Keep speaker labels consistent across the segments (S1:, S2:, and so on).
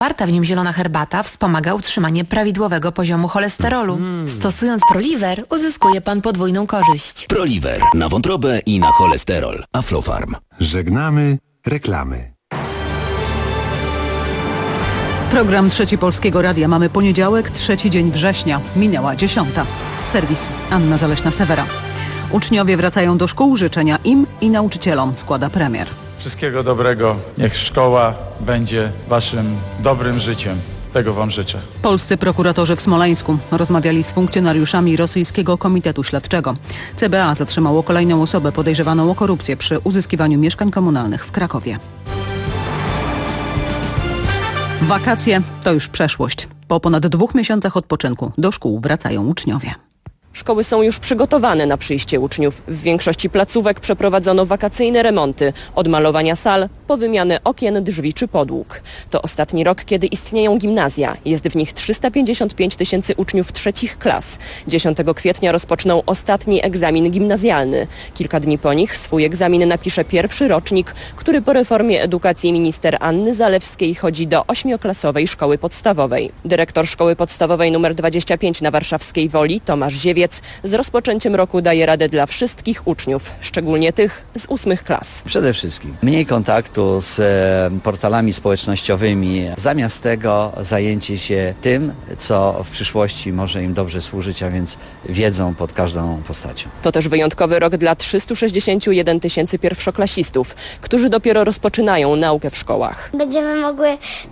S1: Zawarta w nim zielona herbata wspomaga utrzymanie prawidłowego poziomu cholesterolu. Stosując Proliver uzyskuje pan podwójną korzyść.
S2: Proliver na wątrobę i na cholesterol. Aflofarm.
S3: Żegnamy reklamy.
S4: Program Trzeci Polskiego Radia. Mamy poniedziałek, 3 dzień września. Minęła 10. Serwis Anna Zaleśna-Sewera. Uczniowie wracają do szkół. Życzenia im i nauczycielom składa premier.
S5: Wszystkiego dobrego. Niech szkoła będzie waszym dobrym życiem. Tego wam życzę.
S4: Polscy prokuratorzy w Smoleńsku rozmawiali z funkcjonariuszami rosyjskiego Komitetu Śledczego. CBA zatrzymało kolejną osobę podejrzewaną o korupcję przy uzyskiwaniu mieszkań komunalnych w Krakowie. Wakacje to już przeszłość. Po ponad 2 miesiącach odpoczynku do szkół wracają uczniowie.
S6: Szkoły są już przygotowane na przyjście uczniów. W większości placówek przeprowadzono wakacyjne remonty, od malowania sal po wymianę okien, drzwi czy podłóg. To ostatni rok, kiedy istnieją gimnazja. Jest w nich 355 tysięcy uczniów trzecich klas. 10 kwietnia rozpoczną ostatni egzamin gimnazjalny. Kilka dni po nich swój egzamin napisze pierwszy rocznik, który po reformie edukacji minister Anny Zalewskiej chodzi do 8-klasowej szkoły podstawowej. Dyrektor szkoły podstawowej nr 25 na Warszawskiej Woli, Tomasz Ziewiec, z rozpoczęciem roku daje radę dla wszystkich uczniów, szczególnie tych z 8 klas.
S7: Przede wszystkim mniej kontaktu z portalami społecznościowymi. Zamiast tego zajęcie się tym, co w przyszłości może im dobrze służyć, a więc wiedzą pod każdą postacią.
S6: To też wyjątkowy rok dla 361 tysięcy pierwszoklasistów, którzy dopiero rozpoczynają naukę w szkołach.
S8: Będziemy mogły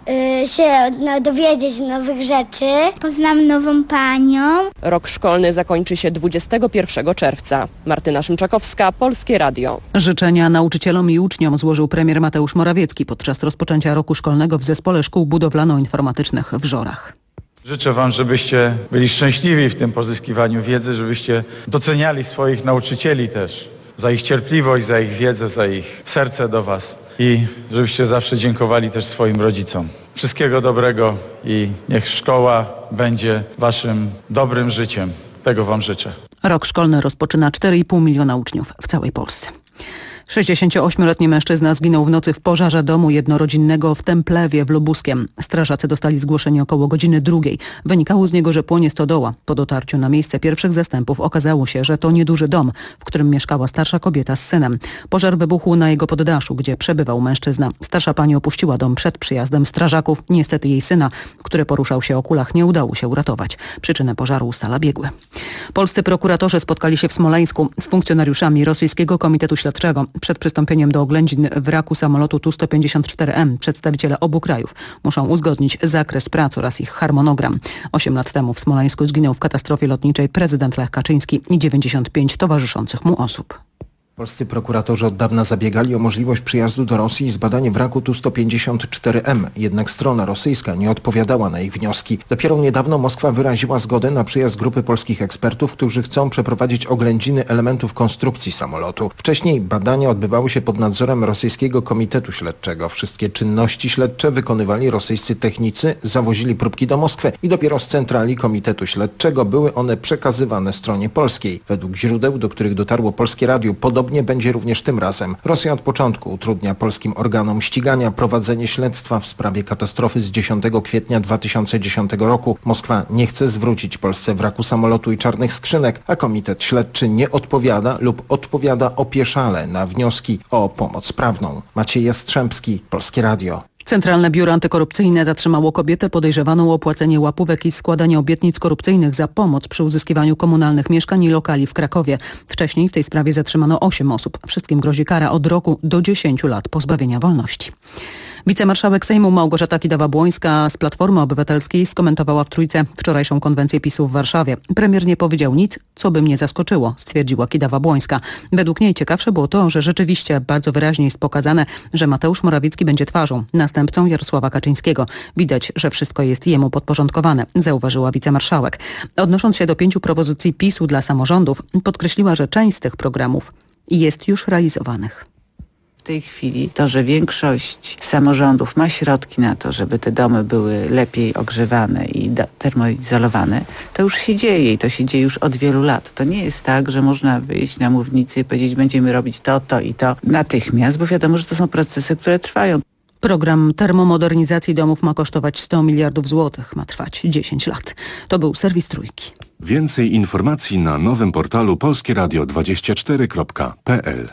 S8: się dowiedzieć nowych rzeczy. Poznam nową panią.
S6: Rok szkolny zakończy się 21 czerwca. Martyna Szymczakowska, Polskie Radio.
S4: Życzenia nauczycielom i uczniom złożył premier Mateusz Morawiecki podczas rozpoczęcia roku szkolnego w Zespole Szkół Budowlano-Informatycznych w Żorach.
S5: Życzę wam, żebyście byli szczęśliwi w tym pozyskiwaniu wiedzy, żebyście doceniali swoich nauczycieli też za ich cierpliwość, za ich wiedzę, za ich serce do was i żebyście zawsze dziękowali też swoim rodzicom. Wszystkiego dobrego i niech szkoła będzie waszym dobrym życiem. Tego wam życzę.
S4: Rok szkolny rozpoczyna 4,5 miliona uczniów w całej Polsce. 68-letni mężczyzna zginął w nocy w pożarze domu jednorodzinnego w Templewie w Lubuskiem. Strażacy dostali zgłoszenie około godziny 2. Wynikało z niego, że płonie stodoła. Po dotarciu na miejsce pierwszych zastępów okazało się, że to nieduży dom, w którym mieszkała starsza kobieta z synem. Pożar wybuchł na jego poddaszu, gdzie przebywał mężczyzna. Starsza pani opuściła dom przed przyjazdem strażaków. Niestety jej syna, który poruszał się o kulach, nie udało się uratować. Przyczynę pożaru ustala biegły. Polscy prokuratorzy spotkali się w Smoleńsku z funkcjonariuszami rosyjskiego Komitetu Śledczego. Przed przystąpieniem do oględzin wraku samolotu Tu-154M przedstawiciele obu krajów muszą uzgodnić zakres prac oraz ich harmonogram. 8 lat temu w Smoleńsku zginął w katastrofie lotniczej prezydent Lech Kaczyński i 95 towarzyszących mu osób.
S9: Polscy prokuratorzy od dawna zabiegali o możliwość przyjazdu do Rosji i zbadanie wraku Tu-154M. Jednak strona rosyjska nie odpowiadała na ich wnioski. Dopiero niedawno Moskwa wyraziła zgodę na przyjazd grupy polskich ekspertów, którzy chcą przeprowadzić oględziny elementów konstrukcji samolotu. Wcześniej badania odbywały się pod nadzorem rosyjskiego Komitetu Śledczego. Wszystkie czynności śledcze wykonywali rosyjscy technicy, zawozili próbki do Moskwy i dopiero z centrali Komitetu Śledczego były one przekazywane stronie polskiej. Według źródeł, do których dotarło Polskie Radio, podobnie będzie również tym razem. Rosja od początku utrudnia polskim organom ścigania prowadzenie śledztwa w sprawie katastrofy z 10 kwietnia 2010 roku. Moskwa nie chce zwrócić Polsce wraku samolotu i czarnych skrzynek, a Komitet Śledczy nie odpowiada lub odpowiada opieszale na wnioski o pomoc prawną. Maciej Jastrzębski, Polskie Radio.
S4: Centralne Biuro Antykorupcyjne zatrzymało kobietę podejrzewaną o płacenie łapówek i składanie obietnic korupcyjnych za pomoc przy uzyskiwaniu komunalnych mieszkań i lokali w Krakowie. Wcześniej w tej sprawie zatrzymano 8 osób. Wszystkim grozi kara od roku do 10 lat pozbawienia wolności. Wicemarszałek Sejmu Małgorzata Kidawa-Błońska z Platformy Obywatelskiej skomentowała w Trójce wczorajszą konwencję PiS-u w Warszawie. Premier nie powiedział nic, co by mnie zaskoczyło, stwierdziła Kidawa-Błońska. Według niej ciekawsze było to, że rzeczywiście bardzo wyraźnie jest pokazane, że Mateusz Morawiecki będzie twarzą, następcą Jarosława Kaczyńskiego. Widać, że wszystko jest jemu podporządkowane, zauważyła wicemarszałek. Odnosząc się do 5 propozycji PiS-u dla samorządów, podkreśliła, że część z tych programów jest już realizowanych.
S10: W tej chwili to, że większość samorządów ma środki na to, żeby te domy były lepiej ogrzewane i termoizolowane, to już się dzieje i to się dzieje już od wielu lat. To nie jest tak, że można wyjść na mównicę i powiedzieć, będziemy robić to i to natychmiast, bo wiadomo, że to są procesy, które trwają.
S4: Program termomodernizacji domów ma kosztować 100 miliardów złotych. Ma trwać 10 lat. To był serwis Trójki.
S3: Więcej informacji na nowym portalu polskieradio24.pl.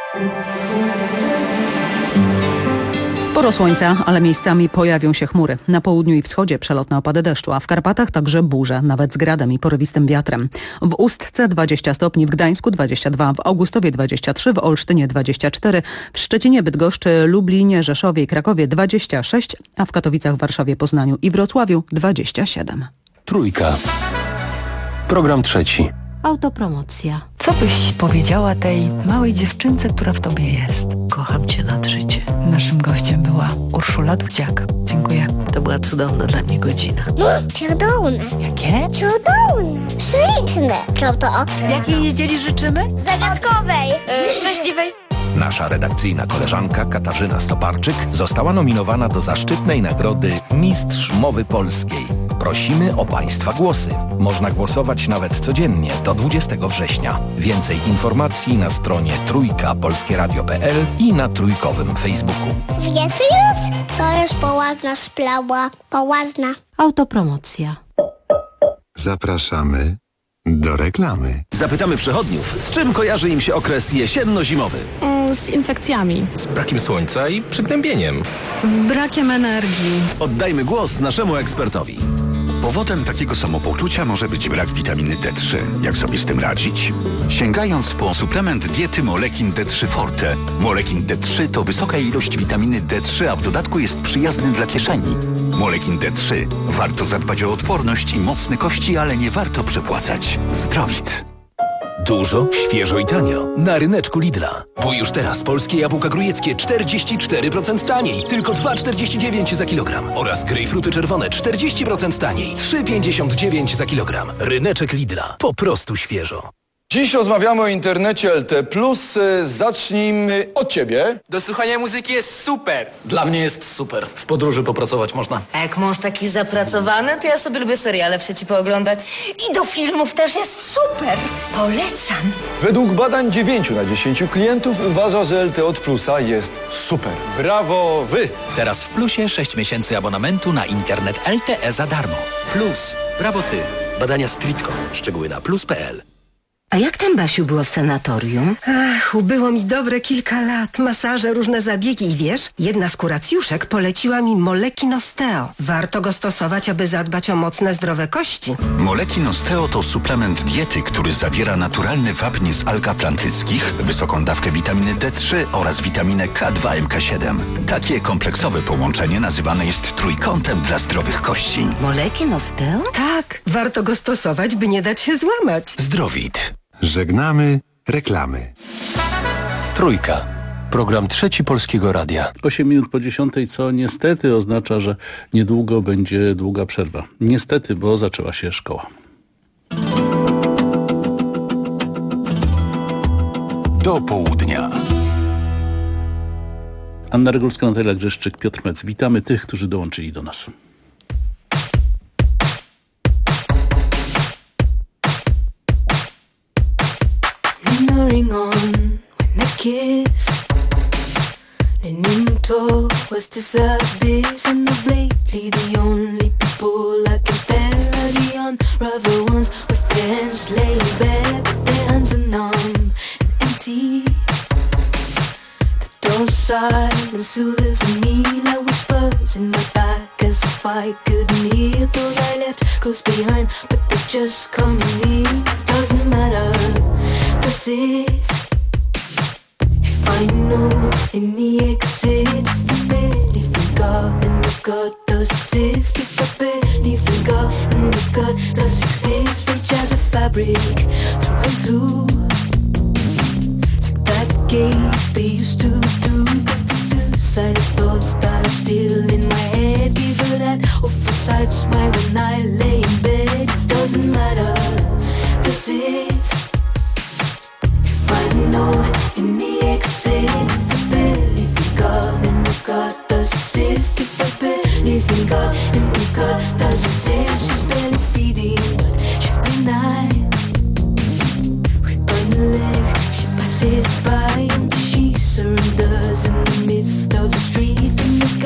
S4: Sporo słońca, ale miejscami pojawią się chmury. Na południu i wschodzie przelotne opady deszczu, a w Karpatach także burze, nawet z gradem i porywistym wiatrem. W Ustce 20 stopni, w Gdańsku 22, w Augustowie 23, w Olsztynie 24, w Szczecinie, Bydgoszczy, Lublinie, Rzeszowie i Krakowie 26, a w Katowicach, Warszawie, Poznaniu i Wrocławiu 27.
S2: Trójka. Program trzeci.
S11: Autopromocja. Co byś powiedziała tej małej dziewczynce, która w tobie jest? Kocham cię nad życie. Naszym gościem była Urszula Dudziak. Dziękuję. To była cudowna dla mnie godzina.
S8: Cudowne.
S11: Jakie?
S8: Cudowne. Śliczne. Prawda?
S11: Jakiej niedzieli życzymy?
S8: Zagadkowej. Szczęśliwej.
S12: Nasza redakcyjna koleżanka Katarzyna Stoparczyk została nominowana do zaszczytnej nagrody Mistrz Mowy Polskiej. Prosimy o Państwa głosy. Można głosować nawet codziennie do 20 września. Więcej informacji na stronie trójkapolskieradio.pl i na trójkowym Facebooku.
S8: Wiesz już? To jest poważna sprawa. Poważna.
S11: Autopromocja.
S3: Zapraszamy do reklamy.
S12: Zapytamy przechodniów, z czym kojarzy im się okres jesienno-zimowy.
S13: Z infekcjami.
S12: Z brakiem słońca i przygnębieniem.
S13: Z brakiem energii.
S12: Oddajmy głos naszemu ekspertowi.
S14: Powodem takiego samopoczucia może być brak witaminy D3. Jak sobie z tym radzić? Sięgając po suplement diety Molekin D3 Forte. Molekin D3 to wysoka ilość witaminy D3, a w dodatku jest przyjazny dla kieszeni. Molekin D3. Warto zadbać o odporność i mocne kości, ale nie warto przepłacać. Zdrowit.
S2: Dużo, świeżo i tanio. Na ryneczku Lidla. Bo już teraz polskie jabłka grujeckie 44% taniej. Tylko 2,49 za kilogram. Oraz grejpfruty czerwone 40% taniej. 3,59 za kilogram. Ryneczek Lidla. Po prostu świeżo.
S15: Dziś rozmawiamy o internecie LT+. Zacznijmy od ciebie.
S16: Do słuchania muzyki jest super.
S17: Dla mnie jest super. W podróży popracować można.
S18: A jak mąż taki zapracowany, to ja sobie lubię seriale przeci pooglądać. I do filmów też jest super. Polecam.
S15: Według badań 9 na 10 klientów uważa, że LT od Plusa jest super. Brawo wy!
S19: Teraz w Plusie 6 miesięcy abonamentu na internet LTE za darmo. Plus. Brawo ty. Badania Streetco. Szczegóły na plus.pl.
S20: A jak tam, Basiu, było w sanatorium?
S21: Ach, ubyło mi dobre kilka lat. Masaże, różne zabiegi i wiesz, jedna z kuracjuszek poleciła mi Molekin Osteo. Warto go stosować, aby zadbać o mocne, zdrowe kości.
S14: Molekin Osteo to suplement diety, który zawiera naturalny wapń z alg atlantyckich, wysoką dawkę witaminy D3 oraz witaminę K2 MK7. Takie kompleksowe połączenie nazywane jest trójkątem dla zdrowych kości.
S20: Molekin Osteo?
S21: Tak, warto go stosować, by nie dać się złamać.
S14: Zdrowit.
S3: Żegnamy reklamy.
S2: Trójka. Program trzeci Polskiego Radia.
S22: 8 minut po 10, co niestety oznacza, że niedługo będzie długa przerwa. Niestety, bo zaczęła się szkoła.
S14: Do południa.
S22: Anna Regulska, Natalia Grzeszczyk, Piotr Mec. Witamy tych, którzy dołączyli do nas.
S23: Ring on when I kiss, leaning towards this abyss, and of lately the only people I can stare are the unravel ones with hands laying bare, but their hands are numb and empty. The dull silence soothes me like whispers in my back, as if I couldn't hear. Those I left close behind, but they just come near. Doesn't matter. Does it? If I know in the exit, if I barely forgot, and if God does exist, if I barely forgot, and if God does exist, rich as a fabric, through and through, like that gaze they used to do. Cause the suicidal thoughts that are still in my head, give her that oversight smile when I lay in bed. Doesn't matter, does it? I know in the exit, if I barely forgot, and if God does exist, if I barely forgot, and if God does exist, she's barely feeding, but she'll deny. We burn the leg, she passes by, and she surrenders in the midst of the street, and the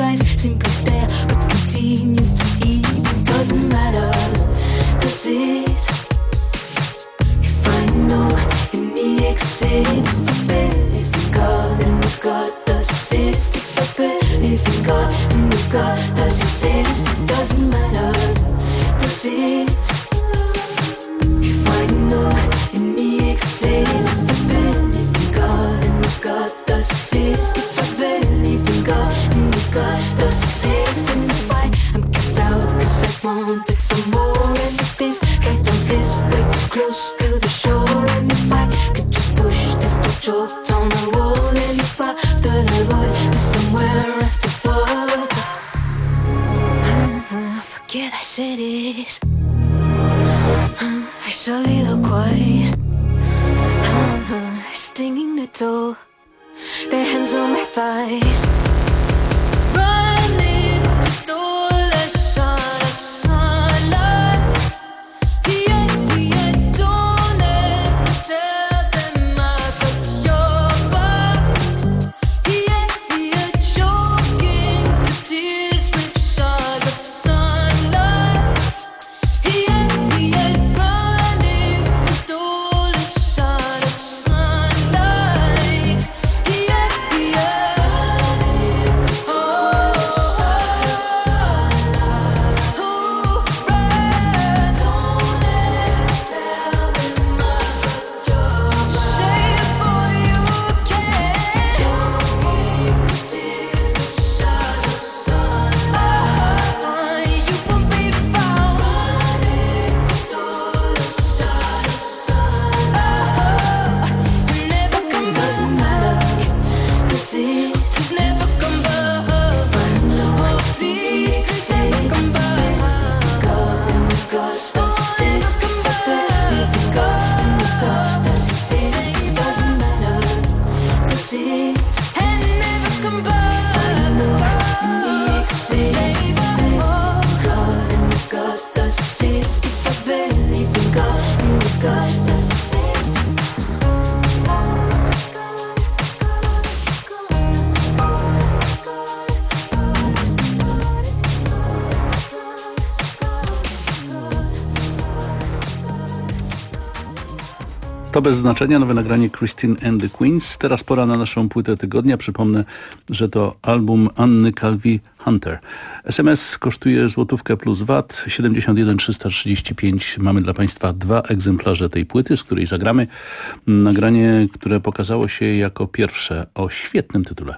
S23: wanted some more. And if this can't resist, way too close to the shore. And if I could just push this torch on the wall. And if I thought the void is somewhere else to fall. Forget I said it. I soliloquize. Stinging the door. Their hands on my thighs. Running stole a shot of sunlight. Yeah, don't ever tell them I got your back. Yeah, choking the tears with shots of sunlight. Yeah, running stole a shot of sunlight.
S22: To bez znaczenia, nowe nagranie Christine and the Queens. Teraz pora na naszą płytę tygodnia. Przypomnę, że to album Anny Calvi-Hunter. SMS kosztuje złotówkę plus VAT, 71 335. Mamy dla Państwa 2 egzemplarze tej płyty, z której zagramy nagranie, które pokazało się jako pierwsze o świetnym tytule.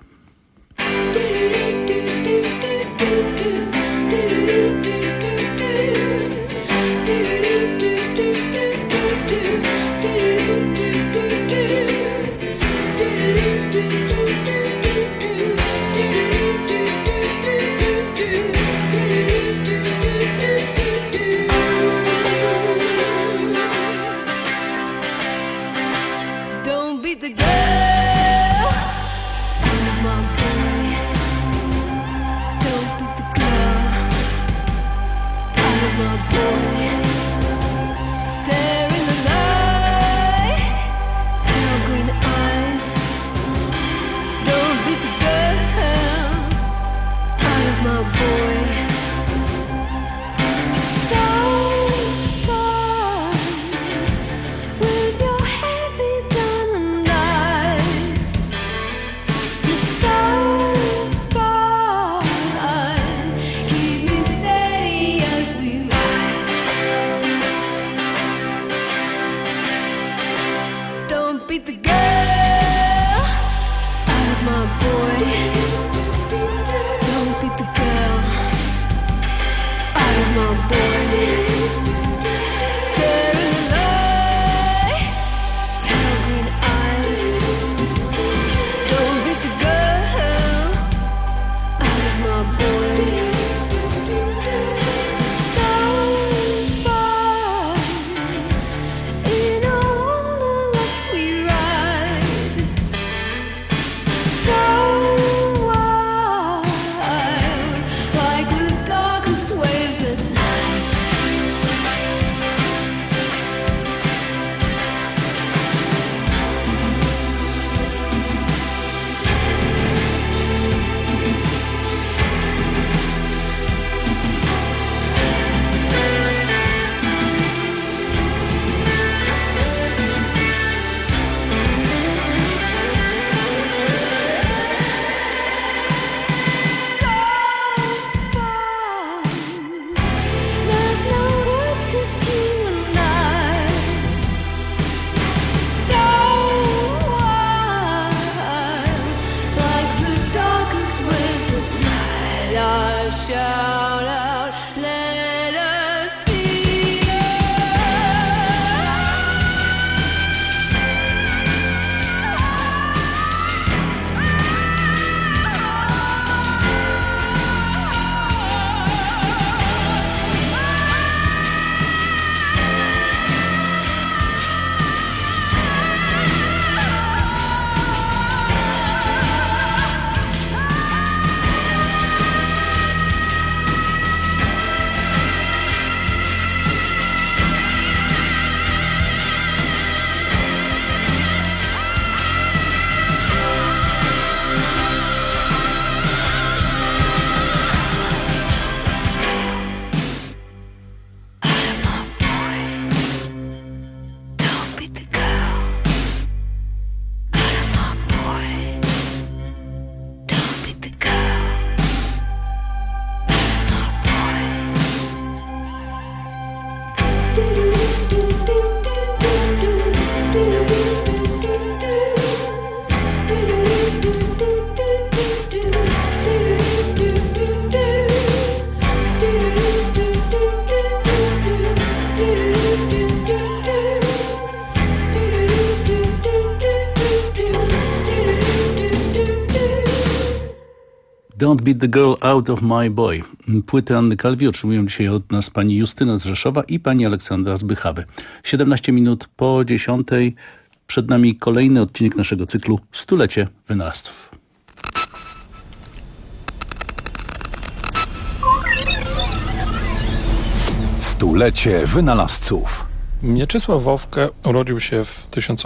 S23: Don't beat the girl.
S22: Don't Beat the Girl Out of My Boy. Płyty Anny Calvi otrzymują dzisiaj od nas pani Justyna z Rzeszowa i pani Aleksandra z Bychawy. 17 minut po 10. Przed nami kolejny odcinek naszego cyklu Stulecie Wynalazców.
S1: Stulecie Wynalazców.
S6: Mieczysław Wowke urodził się w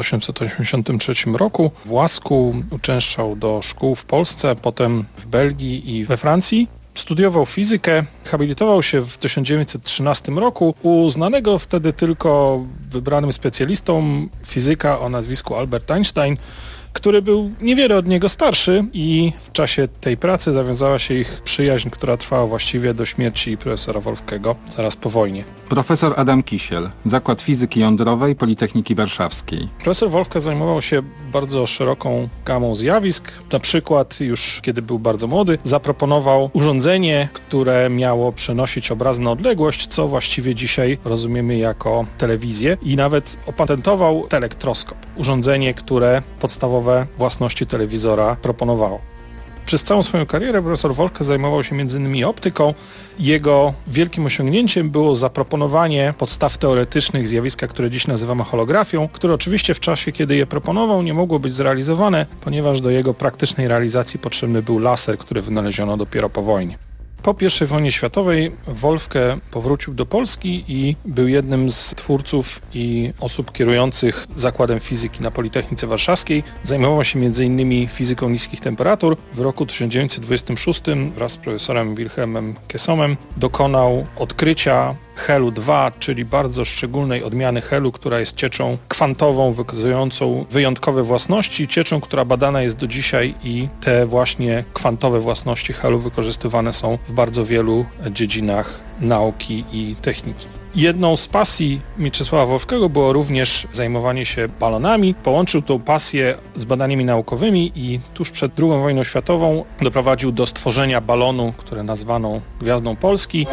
S6: 1883 roku. W Łasku uczęszczał do szkół w Polsce, potem w Belgii i we Francji. Studiował fizykę, habilitował się w 1913 roku u znanego wtedy tylko wybranym specjalistą fizyka o nazwisku Albert Einstein, który był niewiele od niego starszy i w czasie tej pracy zawiązała się ich przyjaźń, która trwała właściwie do śmierci profesora Wolfkego zaraz po wojnie.
S7: Profesor Adam Kisiel, Zakład Fizyki Jądrowej Politechniki Warszawskiej.
S6: Profesor Wolfke zajmował się bardzo szeroką gamą zjawisk. Na przykład już kiedy był bardzo młody, zaproponował urządzenie, które miało przenosić obraz na odległość, co właściwie dzisiaj rozumiemy jako telewizję, i nawet opatentował telektroskop, urządzenie, które podstawowe własności telewizora proponowało. Przez całą swoją karierę profesor Wolfke zajmował się m.in. optyką. Jego wielkim osiągnięciem było zaproponowanie podstaw teoretycznych zjawiska, które dziś nazywamy holografią, które oczywiście w czasie, kiedy je proponował, nie mogło być zrealizowane, ponieważ do jego praktycznej realizacji potrzebny był laser, który wynaleziono dopiero po wojnie. Po I wojnie światowej Wolfke powrócił do Polski i był jednym z twórców i osób kierujących Zakładem Fizyki na Politechnice Warszawskiej. Zajmował się m.in. fizyką niskich temperatur. W roku 1926 wraz z profesorem Wilhelmem Kessomem dokonał odkrycia helu-2, czyli bardzo szczególnej odmiany helu, która jest cieczą kwantową, wykazującą wyjątkowe własności, cieczą, która badana jest do dzisiaj, i te właśnie kwantowe własności helu wykorzystywane są w bardzo wielu dziedzinach nauki i techniki. Jedną z pasji Mieczysława Wolfkego było również zajmowanie się balonami. Połączył tą pasję z badaniami naukowymi i tuż przed II wojną światową doprowadził do stworzenia balonu, które nazwano Gwiazdą Polski.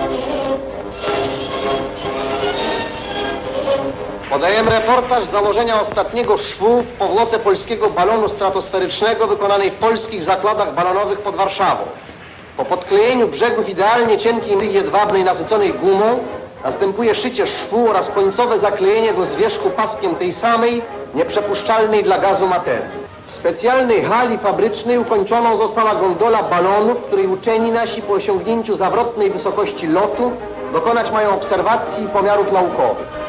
S24: Podajemy reportaż z założenia ostatniego szwu w powłoce polskiego balonu stratosferycznego wykonanej w polskich zakładach balonowych pod Warszawą. Po podklejeniu brzegów idealnie cienkiej jedwabnej nasyconej gumą następuje szycie szwu oraz końcowe zaklejenie go z wierzchu paskiem tej samej, nieprzepuszczalnej dla gazu materii. W specjalnej hali fabrycznej ukończoną została gondola balonu, w której uczeni nasi po osiągnięciu zawrotnej wysokości lotu dokonać mają obserwacji i pomiarów naukowych.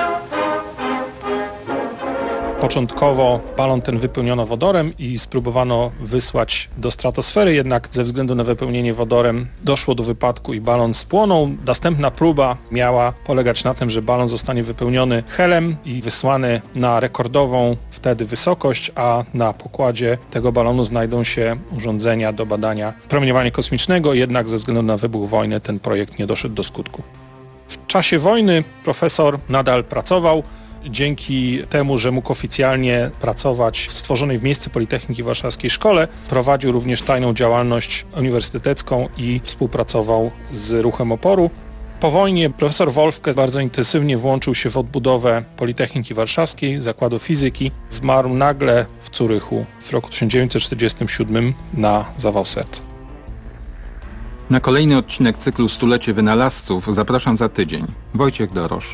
S6: Początkowo balon ten wypełniono wodorem i spróbowano wysłać do stratosfery, jednak ze względu na wypełnienie wodorem doszło do wypadku i balon spłonął. Następna próba miała polegać na tym, że balon zostanie wypełniony helem i wysłany na rekordową wtedy wysokość, a na pokładzie tego balonu znajdą się urządzenia do badania promieniowania kosmicznego, jednak ze względu na wybuch wojny ten projekt nie doszedł do skutku. W czasie wojny profesor nadal pracował. Dzięki temu, że mógł oficjalnie pracować w stworzonej w miejsce Politechniki Warszawskiej szkole, prowadził również tajną działalność uniwersytecką i współpracował z ruchem oporu. Po wojnie profesor Wolfke bardzo intensywnie włączył się w odbudowę Politechniki Warszawskiej, Zakładu Fizyki. Zmarł nagle w Zurychu w roku 1947 na zawał serca.
S7: Na kolejny odcinek cyklu Stulecie Wynalazców zapraszam za tydzień. Wojciech Dorosz.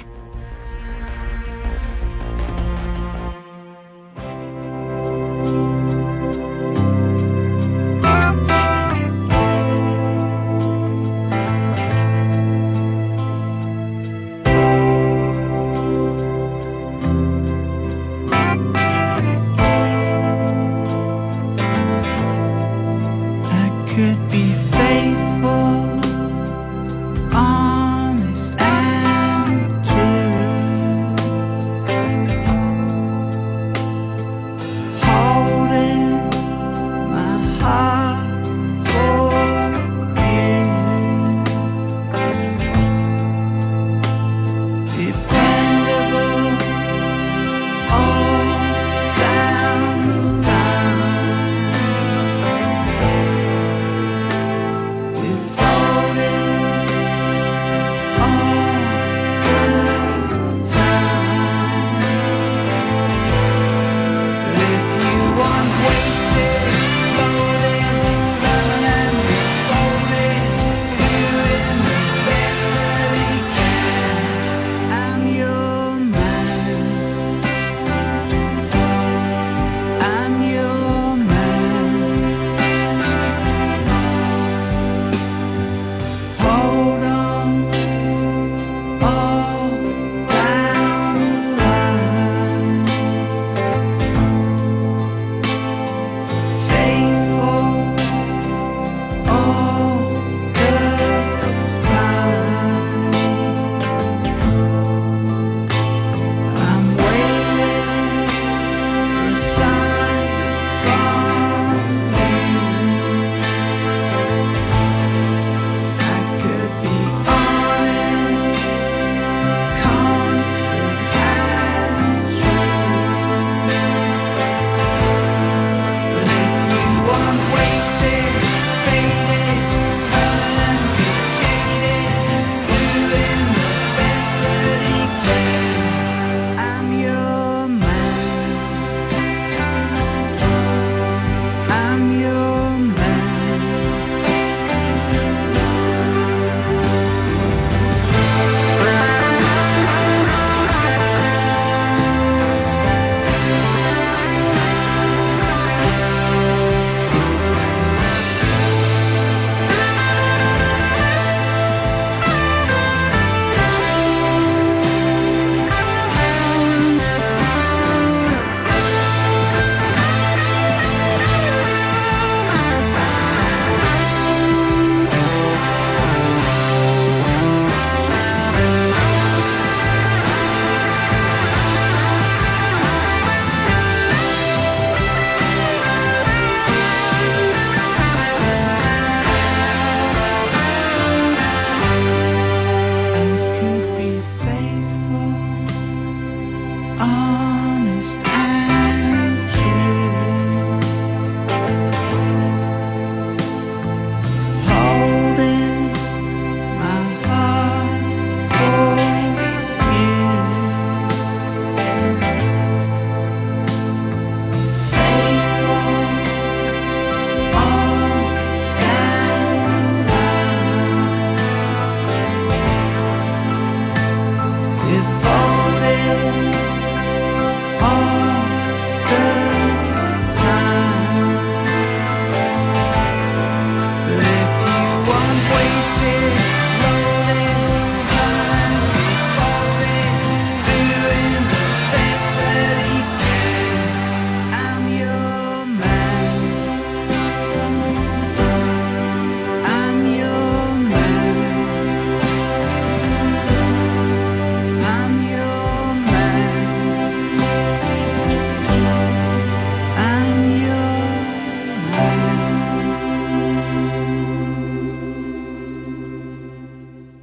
S23: Faithful, honest and true.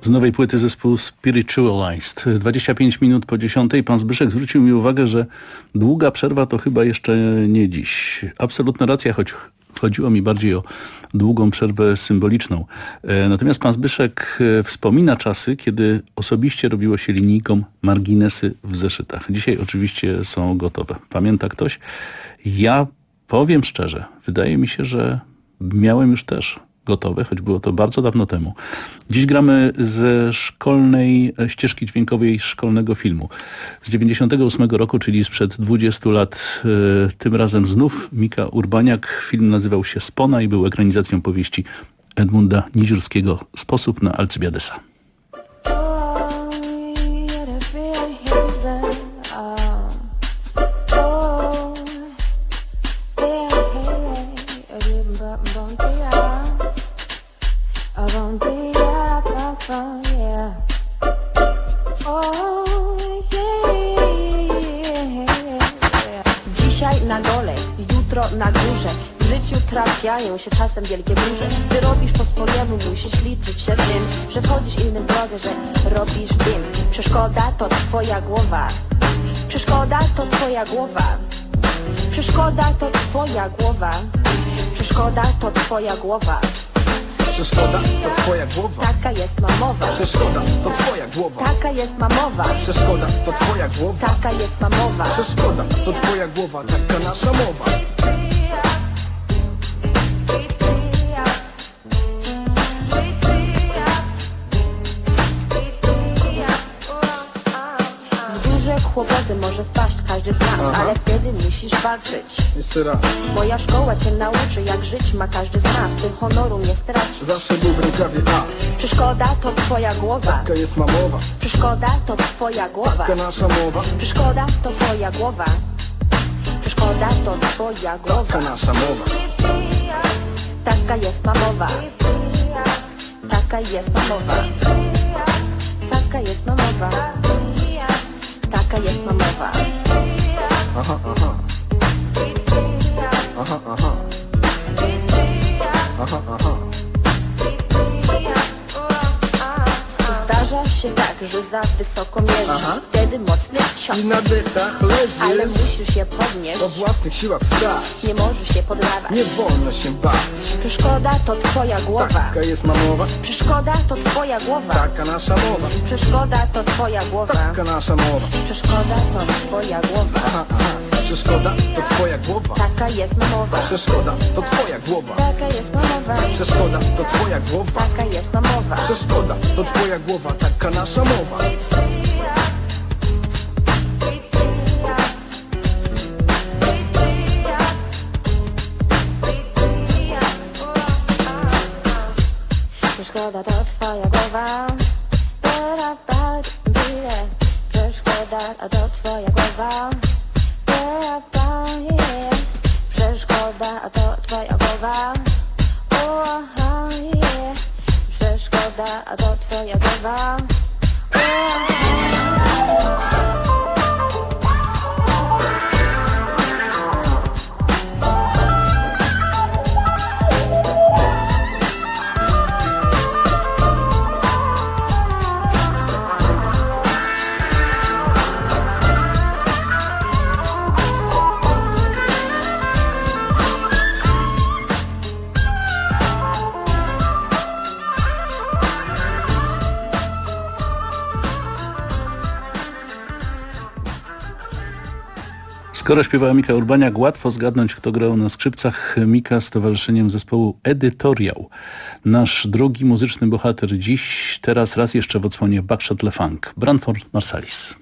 S22: Z nowej płyty zespół Spiritualized. 25 minut po 10. Pan Zbyszek zwrócił mi uwagę, że długa przerwa to chyba jeszcze nie dziś. Absolutna racja, choć chodziło mi bardziej o długą przerwę symboliczną. Natomiast pan Zbyszek wspomina czasy, kiedy osobiście robiło się linijką marginesy w zeszytach. Dzisiaj oczywiście są gotowe. Pamięta ktoś? Ja powiem szczerze, wydaje mi się, że miałem już też gotowe, choć było to bardzo dawno temu. Dziś gramy ze szkolnej ścieżki dźwiękowej szkolnego filmu. Z 98 roku, czyli sprzed 20 lat. Tym razem znów Mika Urbaniak. Film nazywał się Spona i był ekranizacją powieści Edmunda Niziurskiego Sposób na Alcybiadesa.
S4: Dzisiaj na dole, jutro na górze. W życiu trafiają się czasem wielkie burze. Ty robisz po swojemu, musisz liczyć się z tym, że wchodzisz innym w drogę, że robisz dym. Przeszkoda to twoja głowa. Przeszkoda to twoja głowa. Przeszkoda to twoja głowa. Przeszkoda to twoja głowa.
S5: Przeszkoda to twoja głowa.
S4: Taka jest mamowa.
S5: Przeszkoda to twoja głowa.
S4: Taka jest mamowa.
S5: Przeszkoda to twoja głowa.
S4: Taka jest mamowa.
S5: Przeszkoda to twoja głowa. Taka nasza mowa.
S4: Kłopoty może wpaść każdy z nas, ale wtedy musisz walczyć.
S5: Jeszcze raz.
S4: Moja szkoła cię nauczy, jak żyć ma każdy z nas, tym honoru nie straci.
S5: Zawsze był w rękawie as.
S4: Przeszkoda to twoja głowa.
S5: Taka jest mamowa.
S4: Przeszkoda to twoja głowa.
S5: Taka nasza mowa.
S4: Przeszkoda to twoja głowa. Przeszkoda to twoja głowa.
S5: Taka nasza mowa.
S4: Taka jest mamowa. Taka jest mamowa. Taka jest mamowa. Taka jest mamowa.
S5: Aha, aha. Aha, aha. Aha, aha.
S4: Zdarza się tak, że za wysoko mierzysz. Wtedy mocny cios.
S5: I na dechach leżysz.
S4: Ale musisz się podnieść.
S5: O własnych siłach wstać.
S4: Nie możesz się poddawać.
S5: Nie wolno się bać.
S4: Przeszkoda to twoja głowa.
S5: Taka jest mamowa.
S4: Przeszkoda to twoja głowa.
S5: Taka nasza mowa.
S4: Przeszkoda to twoja głowa.
S5: Taka nasza mowa.
S4: Przeszkoda to twoja głowa.
S5: Aha, aha. Przeszkoda to twoja głowa.
S4: Taka jest mamowa.
S5: Przeszkoda to twoja głowa.
S4: Taka jest mamowa.
S5: Przeszkoda to twoja głowa.
S4: Taka jest mamowa.
S5: Przeszkoda to twoja głowa. Taka nasza mowa.
S4: Przeszkoda to twoja głowa. Przeszkoda to twoja głowa. Przeszkoda to twoja głowa. Przeszkoda to twoja głowa.
S22: Skoro śpiewała Mika Urbaniak, łatwo zgadnąć, kto grał na skrzypcach. Mika z towarzyszeniem zespołu Edytoriał. Nasz drugi muzyczny bohater dziś, teraz raz jeszcze w odsłonie Buckshot LeFunk, Branford Marsalis.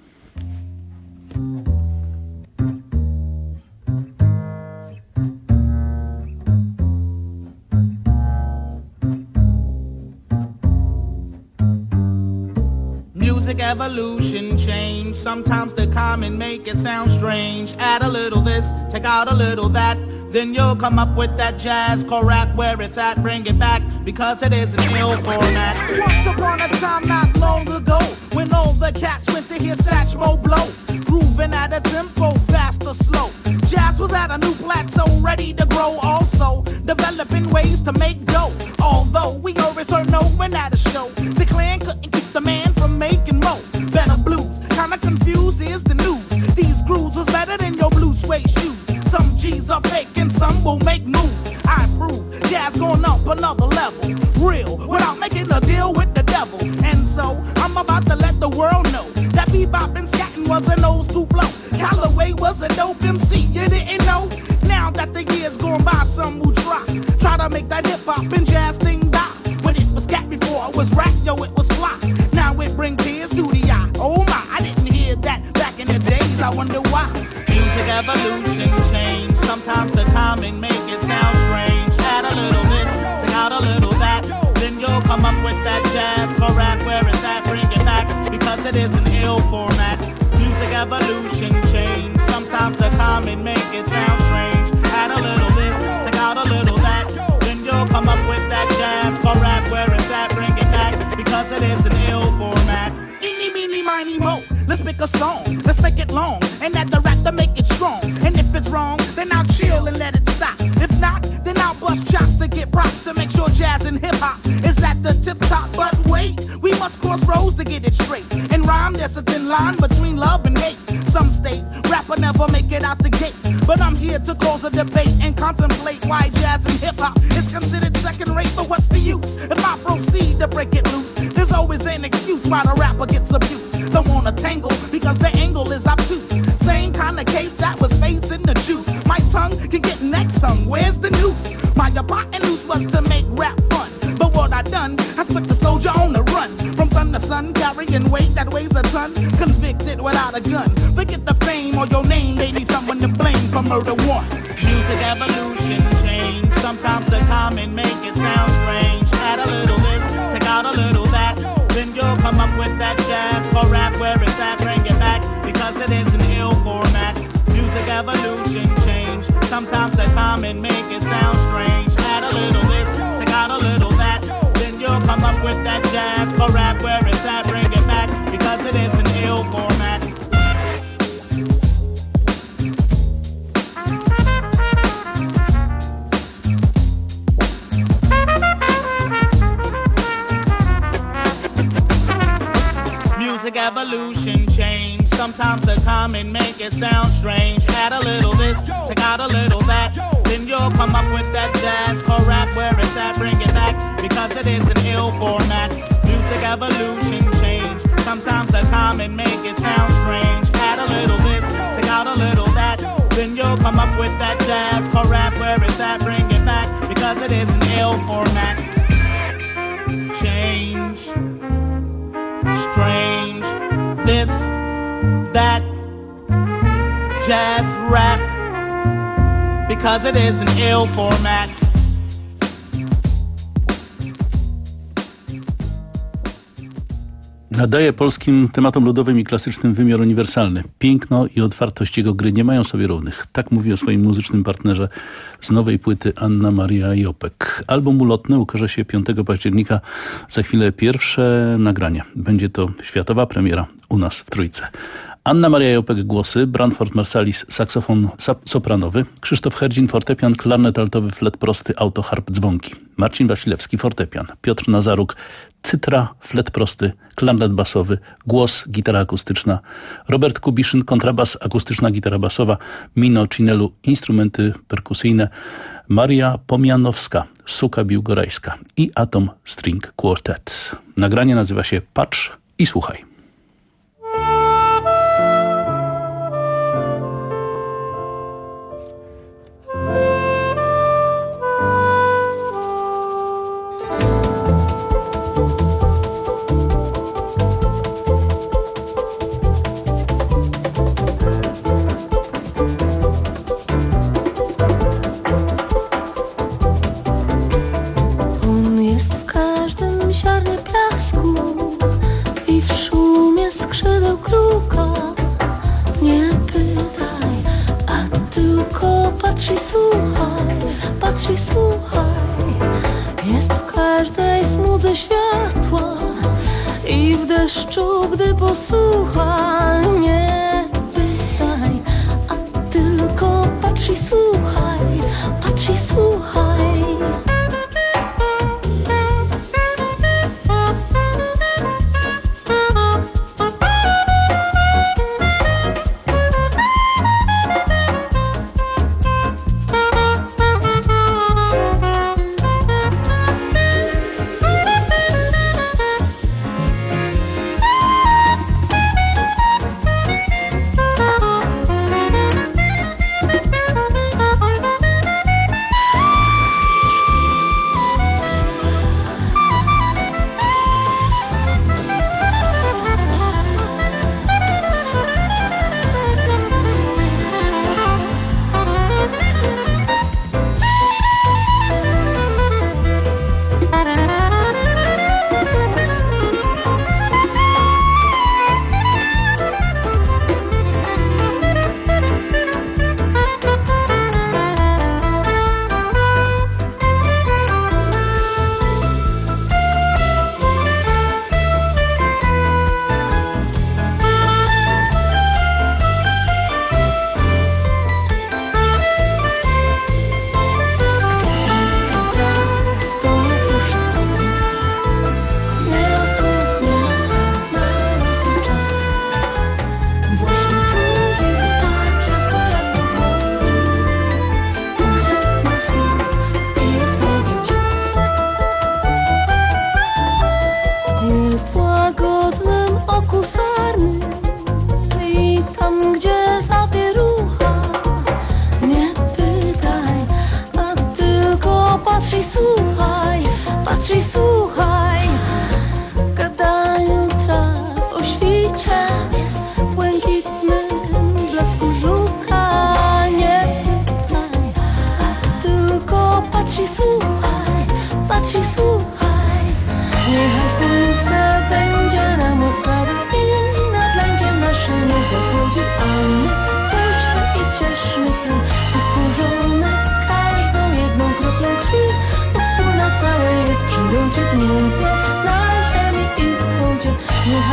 S9: Music evolution change. Sometimes the common make it sound strange. Add a little this, take out a little that. Then you'll come up with that jazz core rap where it's at. Bring it back because it is an ill format. Once upon a time not long ago, when all the cats went to hear Satchmo blow, grooving at a tempo fast or slow. Jazz was at a new plateau, ready to grow. Also developing ways to make dough. Although we always heard no one at a show, the clan couldn't keep will make moves. I approve. Jazz going up another level. Real, without making a deal with the devil. And so, I'm about to let the world know that bebop and scatting was an old school flow. Callaway was a dope MC, you didn't know? Now that the years gone by, some will try to make that hip-hop and jazz thing die. When it was scat before it was rap, yo, it was fly. Now it brings tears to the eye. Oh my, I didn't hear that back in the days, I wonder why. Music evolution change. Sometimes the timing make it sound strange. Add a little this, take out a little that. Then you'll come up with that jazz for rap. Where it's at, bring it back, because it is an ill format. Music evolution change. Sometimes the timing make it sound strange. Add a little this, take out a little that. Then you'll come up with that jazz for rap. Where it's at, bring it back, because it is an ill format. Eeny, meeny, miny, mo. Let's pick a song, let's make it long, and add the rap to make it strong. And if it's wrong, then I'll chill and let it stop. If not, then I'll bust chops to get props to make sure jazz and hip-hop is at the tip-top. But wait, we must cross roads to get it straight. In rhyme, there's a thin line between love and hate. Some state, rapper never make it out the gate. But I'm here to cause a debate and contemplate why jazz and hip-hop is considered second-rate. But what's the use if I proceed to break it loose? There's always an excuse why the rapper gets abused. Don't wanna tangle because the angle is obtuse. Same kind of case that was facing the juice. My tongue can get next hung. Where's the noose? My hypotenuse was to make rap fun. But what I done has put the soldier on the run. From sun to sun, carrying weight that weighs a ton. Convicted without a gun. Forget the fame or your name. They need someone to blame for murder one. Music evolution change. Sometimes the common make it sound strange. Add a little this, take out a little that. Then you'll come up with that jazz for rap. Where it's at, bring it back, because it is an ill format. Music evolution change. Sometimes the common make it sound strange. Add a little this, take out a little that. Then you'll come up with that jazz for rap. Where it's at, bring it back, because it is an ill format. Music evolution change. Sometimes the common make it sound strange. Add a little this, take out a little that. Then you'll come up with that jazz for rap. Where it's at, bring it back, because it is an ill format. Music evolution change. Sometimes the common make it sound strange. Add a little this, take out a little that. Then you'll come up with that jazz for rap. Where it's at, bring it back, because it is an ill format. Change. Strange, this, that, jazz rap, because it is an ill format.
S22: Nadaje polskim tematom ludowym i klasycznym wymiar uniwersalny. Piękno i otwartość jego gry nie mają sobie równych. Tak mówi o swoim muzycznym partnerze z nowej płyty Anna Maria Jopek. Album ulotny ukaże się 5 października. Za chwilę pierwsze nagranie. Będzie to światowa premiera u nas w Trójce. Anna Maria Jopek głosy, Branford Marsalis saksofon sopranowy, Krzysztof Herdzin fortepian, klarnet altowy, flet prosty, autoharp, dzwonki, Marcin Wasilewski fortepian, Piotr Nazaruk cytra, flet prosty, klarnet basowy, głos, gitara akustyczna, Robert Kubiszyn kontrabas, akustyczna gitara basowa, Mino Cinelu instrumenty perkusyjne, Maria Pomianowska suka biłgorajska i Atom String Quartet. Nagranie nazywa się Patrz i słuchaj.
S23: Gdy posłucha, nie pytaj, a tylko patrz i słuchaj, patrz i słuchaj.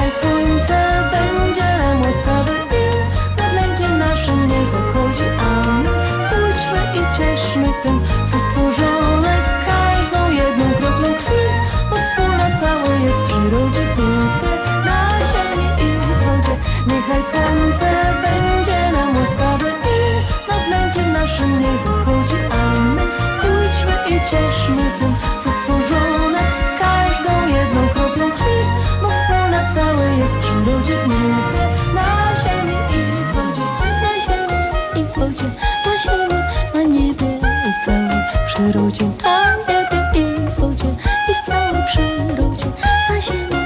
S23: Niechaj słońce będzie nam łaskawe i na wnętrze naszym nie zachodzi, a my pójdźmy i cieszmy tym, co stworzone każdą jedną kroplą krwi, bo wspólne całe jest w przyrodzie, w niebie, na ziemi i w wodzie. Niechaj słońce będzie nam łaskawe i na wnętrze naszym nie zachodzi, a my pójdźmy i cieszmy tym, co stworzone każdą jedną kroplą krwi, bo wspólne całe jest w przyrodzie, w niebie, na ziemi i w wodzie, na ziemi i w wodzie, na ziemi, na niebie i w całej przyrodzie, na niebie i w wodzie i w całej przyrodzie, na ziemi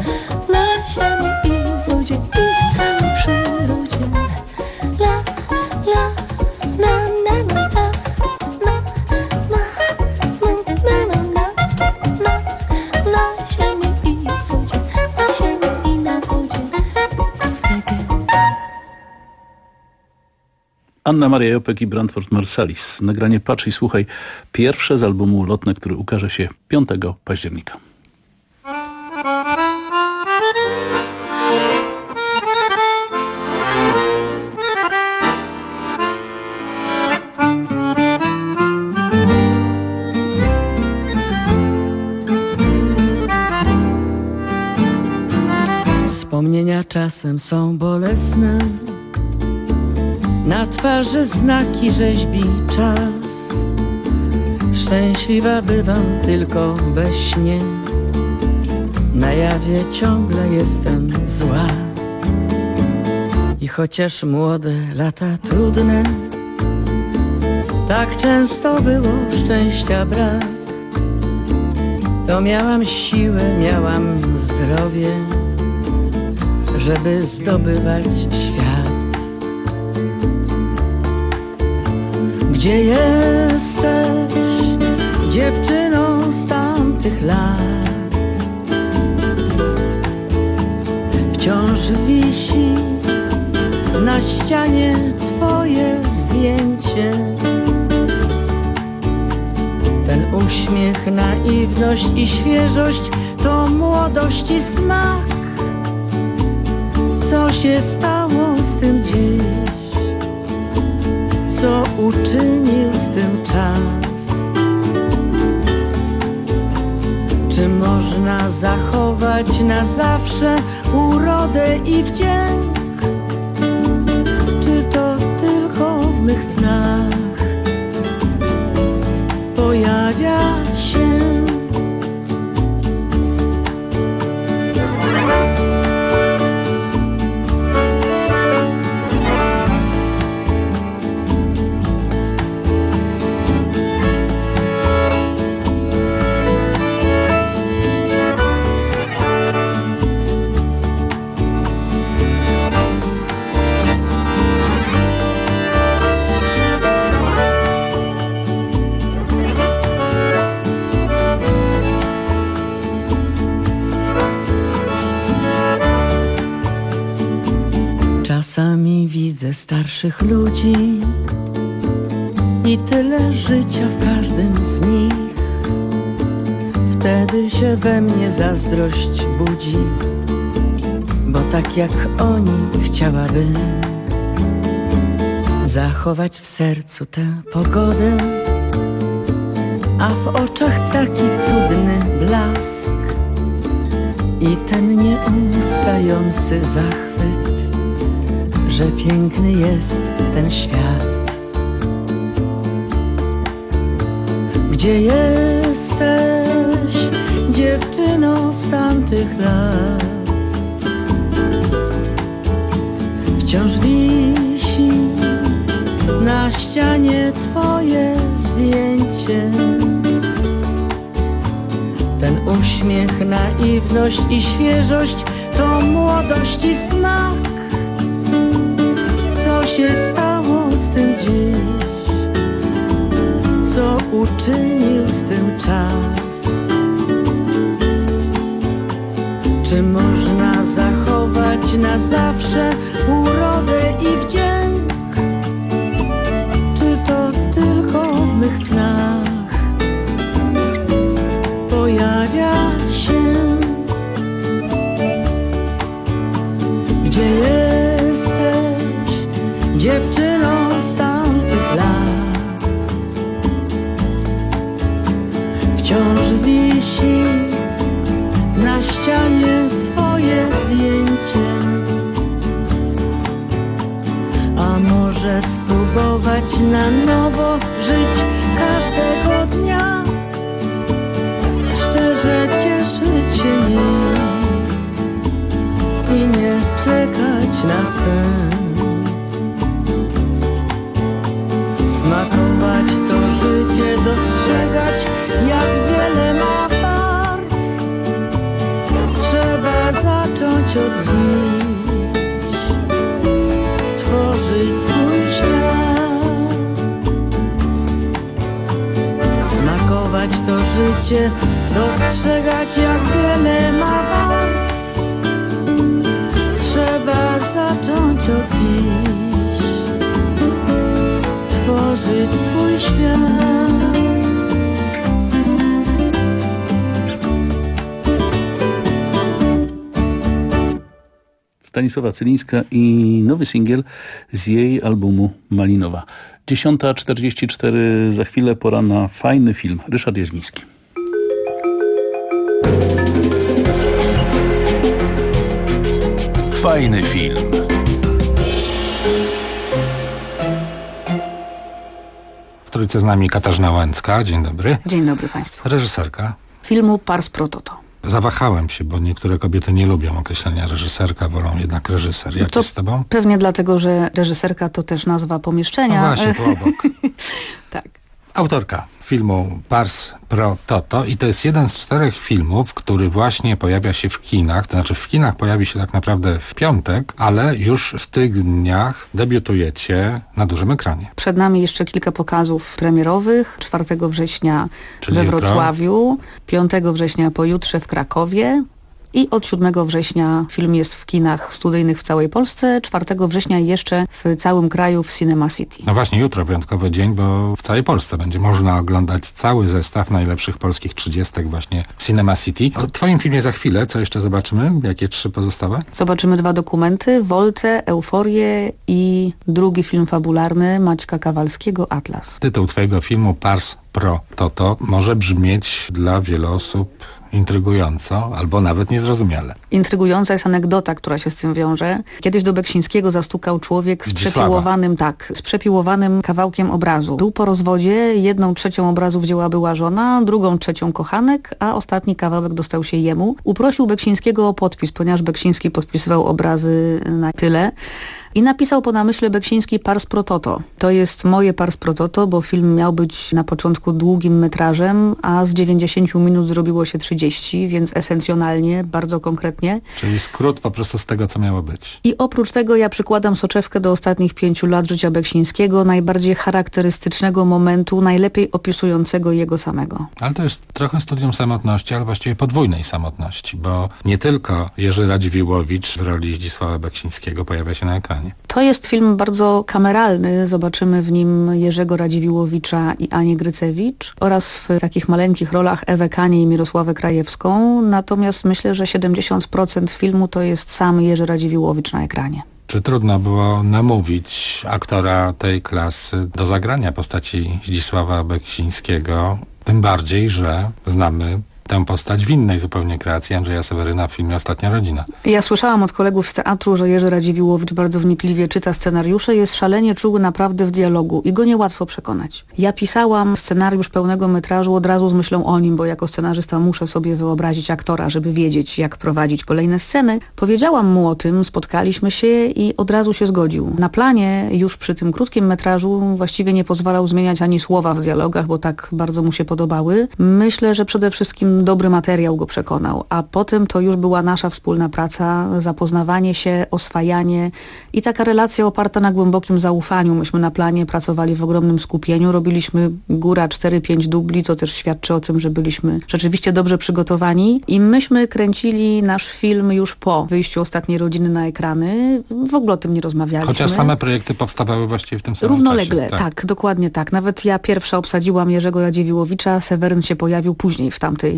S23: i w wodzie i w całej przyrodzie. La, la, na, na, na, na, na, na, na, na, na, na, na ziemi i w wodzie, na ziemi i na wodzie, w niebie.
S22: Anna Maria Jopek i Branford Marsalis. Nagranie Patrz i Słuchaj, pierwsze z albumu Lotne, który ukaże się 5 października.
S8: Wspomnienia czasem są bolesne, na twarzy znaki rzeźbi czas. Szczęśliwa bywam tylko we śnie, na jawie ciągle jestem zła. I chociaż młode lata trudne, tak często było szczęścia brak, to miałam siłę, miałam zdrowie, żeby zdobywać świat. Gdzie jesteś, dziewczyno z tamtych lat? Wciąż wisi na ścianie twoje zdjęcie. Ten uśmiech, naiwność i świeżość to młodości smak. Co się stało z tym dziś? Co uczynił z tym czas? Czy można zachować na zawsze urodę i wdzięk? Czy to tylko w mych snach pojawia się? Czasami widzę starszych ludzi i tyle życia w każdym z nich. Wtedy się we mnie zazdrość budzi, bo tak jak oni chciałabym zachować w sercu tę pogodę, a w oczach taki cudny blask i ten nieustający zachwyt, że piękny jest ten świat. Gdzie jesteś, dziewczyno z tamtych lat? Wciąż wisi na ścianie twoje zdjęcie. Ten uśmiech, naiwność i świeżość to młodości smak. Co się stało z tym dziś? Co uczynił z tym czas? Czy można zachować na zawsze urodę i wdzięk? Czy to tylko w mych snach pojawia się? Gdzie jesteś, dziewczyno z tamtych lat? Wciąż wisi na ścianie twoje zdjęcie. A może spróbować na nowo żyć każdego dnia, szczerze cieszyć się nim i nie czekać na sen. Smakować to życie, dostrzegać jak wiele ma barw. Trzeba zacząć od dziś tworzyć swój świat. Smakować to życie, dostrzegać jak wiele ma barw. Trzeba zacząć od dziś tworzyć swój świat.
S22: Stanisława Cylińska i nowy singiel z jej albumu Malinowa. 10:44, za chwilę pora na fajny film. Ryszard Jeźwiński.
S1: Fajny film.
S10: W trójce z nami Katarzyna Łęcka. Dzień dobry.
S11: Dzień dobry Państwu.
S10: Reżyserka
S11: Filmu Pars pro Toto.
S10: Zawahałem się, bo niektóre kobiety nie lubią określenia reżyserka, wolą jednak reżyser. Jak
S11: to
S10: jest z tobą?
S11: Pewnie dlatego, że reżyserka to też nazwa pomieszczenia.
S10: No właśnie, tu obok.
S11: Tak.
S10: Autorka filmu Pars pro Toto i to jest jeden z 4 filmów, który właśnie pojawia się w kinach. To znaczy w kinach pojawi się tak naprawdę w piątek, ale już w tych dniach debiutujecie na dużym ekranie.
S11: Przed nami jeszcze kilka pokazów premierowych. 4 września
S10: Czyli
S11: we
S10: jutro.
S11: Wrocławiu, 5 września pojutrze w Krakowie. I od 7 września film jest w kinach studyjnych w całej Polsce, 4 września jeszcze w całym kraju w Cinema City.
S10: No właśnie, jutro wyjątkowy dzień, bo w całej Polsce będzie można oglądać cały zestaw najlepszych polskich 30 właśnie w Cinema City. O twoim filmie za chwilę, co jeszcze zobaczymy? Jakie 3 pozostałe?
S11: Zobaczymy 2 dokumenty, Voltę, Euforię i drugi film fabularny Maćka Kawalskiego, Atlas.
S10: Tytuł twojego filmu Pars pro Toto może brzmieć dla wielu osób intrygująco, albo nawet niezrozumiale.
S11: Intrygująca jest anegdota, która się z tym wiąże. Kiedyś do Beksińskiego zastukał człowiek z przepiłowanym kawałkiem obrazu. Był po rozwodzie, 1/3 obrazów dzieła była żona, 2/3 kochanek, a ostatni kawałek dostał się jemu. Uprosił Beksińskiego o podpis, ponieważ Beksiński podpisywał obrazy na tyle. I napisał po namyśle Beksiński Pars pro Toto. To jest moje Pars pro Toto, bo film miał być na początku długim metrażem, a z 90 minut zrobiło się 30, więc esencjonalnie, bardzo konkretnie.
S10: Czyli skrót po prostu z tego, co miało być.
S11: I oprócz tego ja przykładam soczewkę do ostatnich 5 lat życia Beksińskiego, najbardziej charakterystycznego momentu, najlepiej opisującego jego samego.
S10: Ale to jest trochę studium samotności, ale właściwie podwójnej samotności, bo nie tylko Jerzy Radziwiłłowicz w roli Zdzisława Beksińskiego pojawia się na ekranie.
S11: To jest film bardzo kameralny. Zobaczymy w nim Jerzego Radziwiłłowicza i Anię Grycewicz oraz w takich maleńkich rolach Ewę Kanię i Mirosławę Krajewską. Natomiast myślę, że 70% filmu to jest sam Jerzy Radziwiłłowicz na ekranie.
S10: Czy trudno było namówić aktora tej klasy do zagrania postaci Zdzisława Beksińskiego? Tym bardziej, że znamy tę postać w innej zupełnie kreacji Andrzeja Seweryna w filmie Ostatnia Rodzina.
S11: Ja słyszałam od kolegów z teatru, że Jerzy Radziwiłłowicz bardzo wnikliwie czyta scenariusze, jest szalenie czuły naprawdę w dialogu i go niełatwo przekonać. Ja pisałam scenariusz pełnego metrażu od razu z myślą o nim, bo jako scenarzysta muszę sobie wyobrazić aktora, żeby wiedzieć, jak prowadzić kolejne sceny. Powiedziałam mu o tym, spotkaliśmy się i od razu się zgodził. Na planie już przy tym krótkim metrażu właściwie nie pozwalał zmieniać ani słowa w dialogach, bo tak bardzo mu się podobały. Myślę, że przede wszystkim dobry materiał go przekonał, a potem to już była nasza wspólna praca, zapoznawanie się, oswajanie i taka relacja oparta na głębokim zaufaniu. Myśmy na planie pracowali w ogromnym skupieniu, robiliśmy góra 4-5 dubli, co też świadczy o tym, że byliśmy rzeczywiście dobrze przygotowani i myśmy kręcili nasz film już po wyjściu Ostatniej Rodziny na ekrany. W ogóle o tym nie rozmawialiśmy.
S10: Chociaż same projekty powstawały właściwie w tym samym
S11: równolegle,
S10: czasie.
S11: Dokładnie tak. Nawet ja pierwsza obsadziłam Jerzego Radziwiłłowicza, Seweryn się pojawił później w tamtej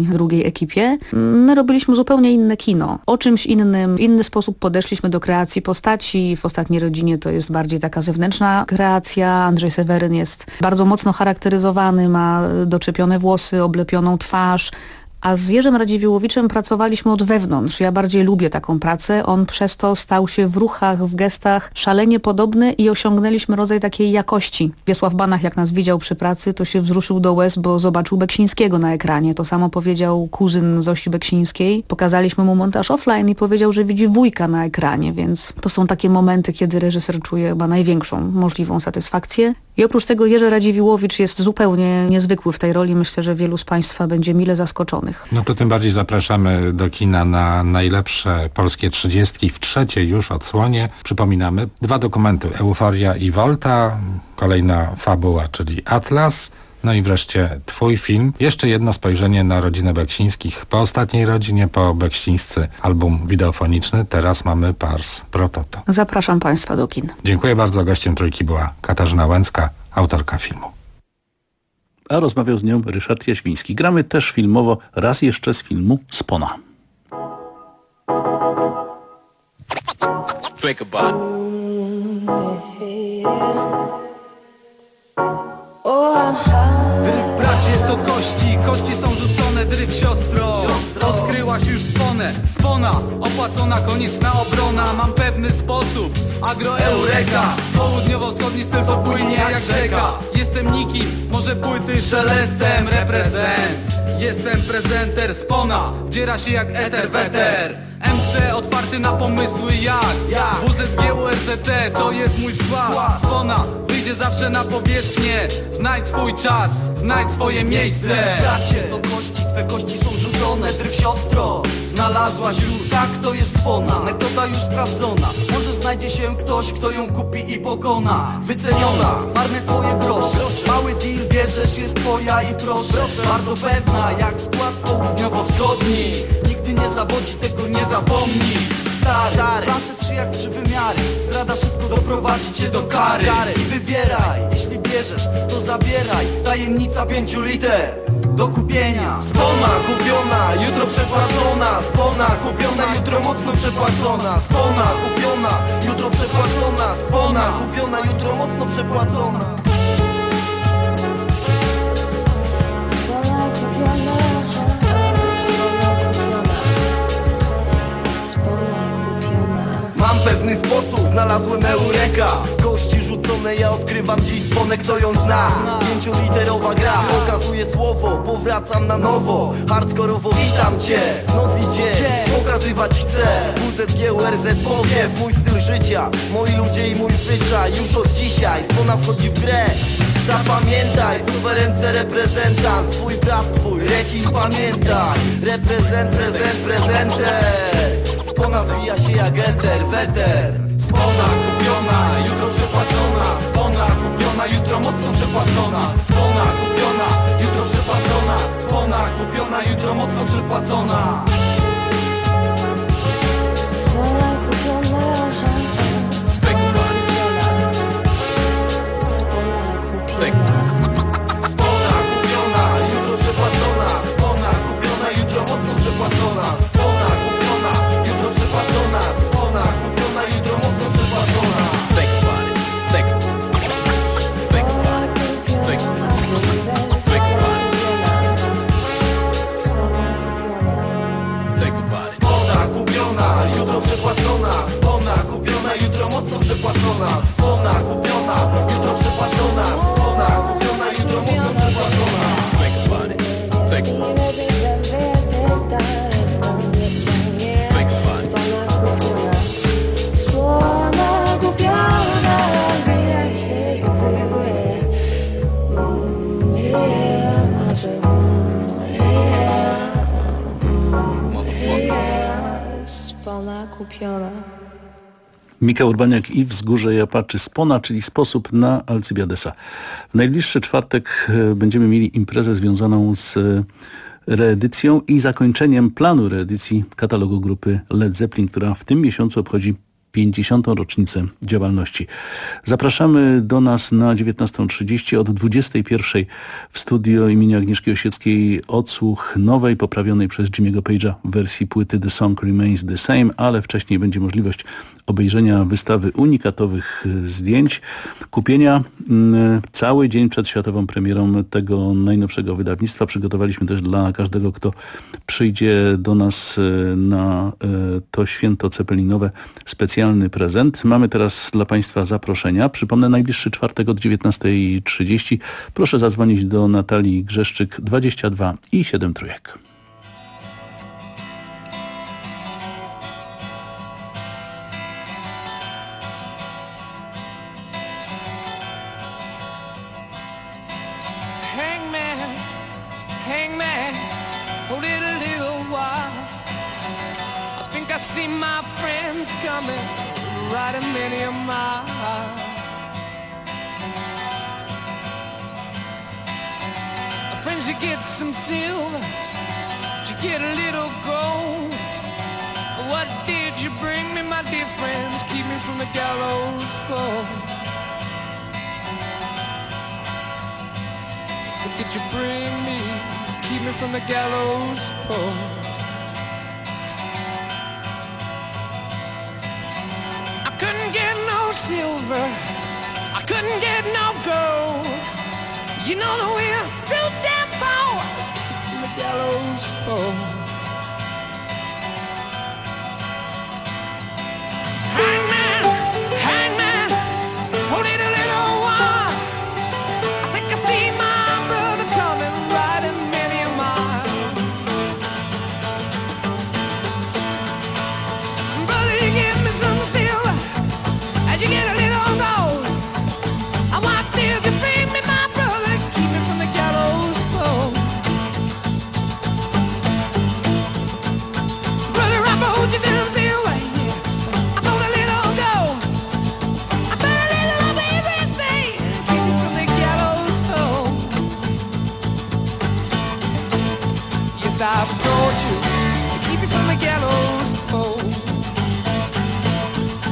S11: drugiej ekipie. My robiliśmy zupełnie inne kino, o czymś innym, w inny sposób podeszliśmy do kreacji postaci. W Ostatniej rodzinie to jest bardziej taka zewnętrzna kreacja. Andrzej Seweryn jest bardzo mocno charakteryzowany, ma doczepione włosy, oblepioną twarz. A z Jerzym Radziwiłłowiczem pracowaliśmy od wewnątrz. Ja bardziej lubię taką pracę. On przez to stał się w ruchach, w gestach szalenie podobny i osiągnęliśmy rodzaj takiej jakości. Wiesław Banach, jak nas widział przy pracy, to się wzruszył do łez, bo zobaczył Beksińskiego na ekranie. To samo powiedział kuzyn Zosi Beksińskiej. Pokazaliśmy mu montaż offline i powiedział, że widzi wujka na ekranie, więc to są takie momenty, kiedy reżyser czuje chyba największą możliwą satysfakcję. I oprócz tego Jerzy Radziwiłłowicz jest zupełnie niezwykły w tej roli. Myślę, że wielu z Państwa będzie mile zaskoczonych.
S10: No to tym bardziej zapraszamy do kina na najlepsze polskie 30 w trzeciej już odsłonie. Przypominamy 2 dokumenty, Euforia i Volta, kolejna fabuła, czyli Atlas, no i wreszcie twój film. Jeszcze jedno spojrzenie na rodzinę Beksińskich. Po Ostatniej rodzinie, po Beksińscy album wideofoniczny. Teraz mamy Pars Pro Toto.
S11: Zapraszam Państwa do kin.
S10: Dziękuję bardzo. Gościem trójki była Katarzyna Łęcka, autorka filmu.
S22: A rozmawiał z nią Ryszard Jaświński. Gramy też filmowo, raz jeszcze z filmu Spona.
S12: Think about it.
S13: Dryf bracie to kości, kości są rzucone, dryf siostro. Odkryłaś już sponę, spona, opłacona, konieczna obrona. Mam pewny sposób, agroeureka. Południowo-wschodni styl to płynie jak rzeka. Jestem nikim, może płyty szelestem, reprezent. Jestem prezenter, spona, wdziera się jak eter, weter. MC otwarty na pomysły jak WZG, URZT, to jest mój skład. Spona wyjdzie zawsze na powierzchnię. Znajdź swój czas, znajdź swoje miejsce.
S16: Bracie, to kości, twe kości są rzucone. Dryf siostro, znalazłaś już. Tak, to jest spona, metoda już sprawdzona. Może znajdzie się ktoś, kto ją kupi i pokona. Wyceniona, marne twoje grosze. Mały deal bierzesz, jest twoja i proszę. Bardzo pewna, jak skład południowo-wschodni. Nigdy nie zawodzi, tego nie zapomnij. Stary, plansze 3 jak 3 wymiary. Zdrada szybko doprowadzi cię do kary. I wybieraj, jeśli bierzesz, to zabieraj. Tajemnica 5 liter do kupienia. Spona kupiona, jutro przepłacona. Spona kupiona, jutro mocno przepłacona. Spona kupiona, jutro przepłacona. Spona kupiona, jutro mocno przepłacona. Mam pewny sposób, znalazłem eureka. Kości rzucone, ja odkrywam dziś sponę, kto ją zna. 5-literowa gra, pokazuję słowo, powracam na nowo. Hardkorowo witam cię, noc i dzień, pokazywać chcę. WZG, URZ, powiew, mój styl życia. Moi ludzie i mój zwyczaj, już od dzisiaj spona wchodzi w grę. Zapamiętaj, suwerence reprezentant. Twój brat, twój rekin, pamiętaj. Reprezent, prezenter. Spona wbija się jak eter, weter. Spona kupiona, jutro przepłacona. Spona kupiona, jutro mocno przepłacona. Spona kupiona, jutro przepłacona. Spona kupiona, jutro mocno przepłacona.
S23: Spona kupiona,
S16: Spona kupiona, jutro przepłacona. Spona kupiona, jutro mocno przepłacona. Spona kupiona, jutro przepłacona. Spona kupiona, jutro mocno przepłacona.
S12: Think about it. Think about it. Think about it. Think about it. Think about it.
S16: Spona kupiona, jutro przepłacona. Spona kupiona, jutro mocno przepłacona. Spona kupiona, jutro przepłacona. Spona kupiona, jutro mocno przepłacona.
S12: Think about it. Think about it. Think about it.
S23: spona kupiona. Spona kupiona.
S22: Mika Urbaniak i Wzgórze Japaczy. Spona, czyli sposób na Alcybiadesa. W najbliższy czwartek będziemy mieli imprezę związaną z reedycją i zakończeniem planu reedycji katalogu grupy Led Zeppelin, która w tym miesiącu obchodzi 50. rocznicę działalności. Zapraszamy do nas na 19:30 od 21:00 w studio imienia Agnieszki Osieckiej odsłuch nowej, poprawionej przez Jimmy'ego Page'a wersji płyty The Song Remains the Same, ale wcześniej będzie możliwość obejrzenia wystawy unikatowych zdjęć, kupienia cały dzień przed światową premierą tego najnowszego wydawnictwa. Przygotowaliśmy też dla każdego, kto przyjdzie do nas na to święto cepelinowe specjalny prezent. Mamy teraz dla Państwa zaproszenia. Przypomnę, najbliższy czwartek od 19:30. Proszę zadzwonić do Natalii Grzeszczyk 22 i 7 trójek.
S15: Hangman, hold it a little while. I think I see my friends coming, riding many a mile. Friends, you get some silver, you get a little gold. What did you bring me, my dear friends? Keep me from the gallows pole. What did you bring me? Keep me from the gallows pole. I couldn't get no silver, I couldn't get no gold. You know that we're too damn poor from the gallows pole. Hangman, hangman, hold it a little while. I think I see my brother coming, riding many a mile. Brother, you give me some silver as you get a little gold. And what did you bring me, my brother? Keep me from the gallows pole. Brother, I brought you some silver, yeah. I brought a little gold. I brought a little of everything. Keep me from the gallows pole. Yes, I've brought you to keep you from the gallows pole.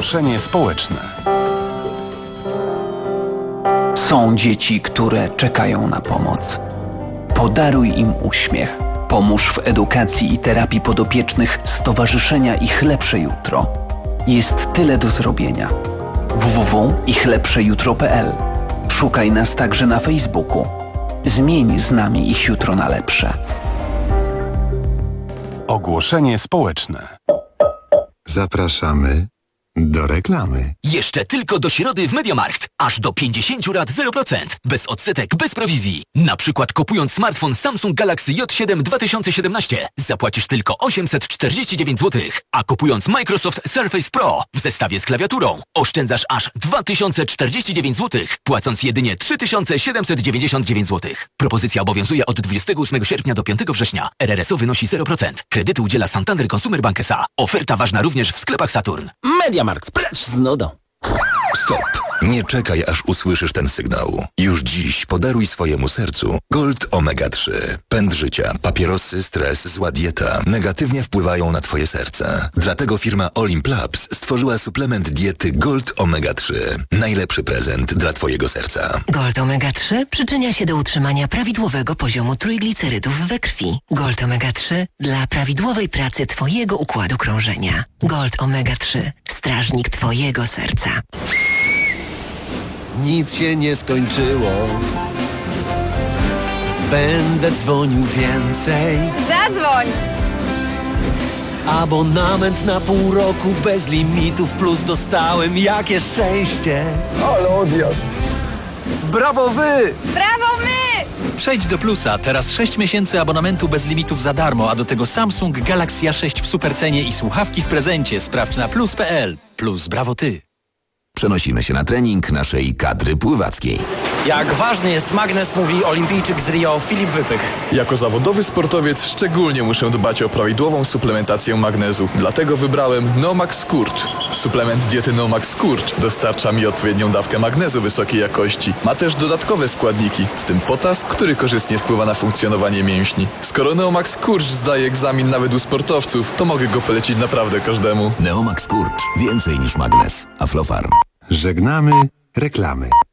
S1: Ogłoszenie społeczne.
S17: Są dzieci, które czekają na pomoc. Podaruj im uśmiech. Pomóż w edukacji i terapii podopiecznych Stowarzyszenia Ich Lepsze Jutro. Jest tyle do zrobienia. www.ichlepszejutro.pl. Szukaj nas także na Facebooku. Zmień z nami ich jutro na lepsze.
S1: Ogłoszenie społeczne.
S3: Zapraszamy do reklamy.
S2: Jeszcze tylko do środy w MediaMarkt. Aż do 50 rat 0%. Bez odsetek, bez prowizji. Na przykład kupując smartfon Samsung Galaxy J7 2017 zapłacisz tylko 849 zł. A kupując Microsoft Surface Pro w zestawie z klawiaturą oszczędzasz aż 2049 zł, płacąc jedynie 3799 zł. Propozycja obowiązuje od 28 sierpnia do 5 września. RRSO wynosi 0%. Kredytu udziela Santander Consumer Bank S.A. Oferta ważna również w sklepach Saturn.
S18: MediaMarkt, precz z nudą.
S19: Stop! Nie czekaj, aż usłyszysz ten sygnał. Już dziś podaruj swojemu sercu Gold Omega 3. Pęd życia, papierosy, stres, zła dieta negatywnie wpływają na twoje serce. Dlatego firma Olimp Labs stworzyła suplement diety Gold Omega 3. Najlepszy prezent dla twojego serca.
S20: Gold Omega 3 przyczynia się do utrzymania prawidłowego poziomu trójglicerydów we krwi. Gold Omega 3 dla prawidłowej pracy twojego układu krążenia. Gold Omega 3. Strażnik twojego serca.
S25: Nic się nie skończyło. Będę dzwonił więcej.
S26: Zadzwoń!
S25: Abonament na pół roku bez limitów plus dostałem. Jakie szczęście!
S27: Ale odjazd! Brawo wy!
S26: Brawo my!
S28: Przejdź do Plusa. Teraz 6 miesięcy abonamentu bez limitów za darmo, a do tego Samsung Galaxy A6 w supercenie i słuchawki w prezencie. Sprawdź na plus.pl. Plus brawo ty.
S2: Przenosimy się na trening naszej kadry pływackiej.
S29: Jak ważny jest magnes, mówi olimpijczyk z Rio Filip Wypych.
S30: Jako zawodowy sportowiec szczególnie muszę dbać o prawidłową suplementację magnezu. Dlatego wybrałem Nomax Skurcz. Suplement diety Nomax Skurcz dostarcza mi odpowiednią dawkę magnezu wysokiej jakości. Ma też dodatkowe składniki, w tym potas, który korzystnie wpływa na funkcjonowanie mięśni. Skoro Neomax Skurcz zdaje egzamin nawet u sportowców, to mogę go polecić naprawdę każdemu.
S2: Neomax Skurcz. Więcej niż magnes. Aflofarm.
S3: Żegnamy reklamy.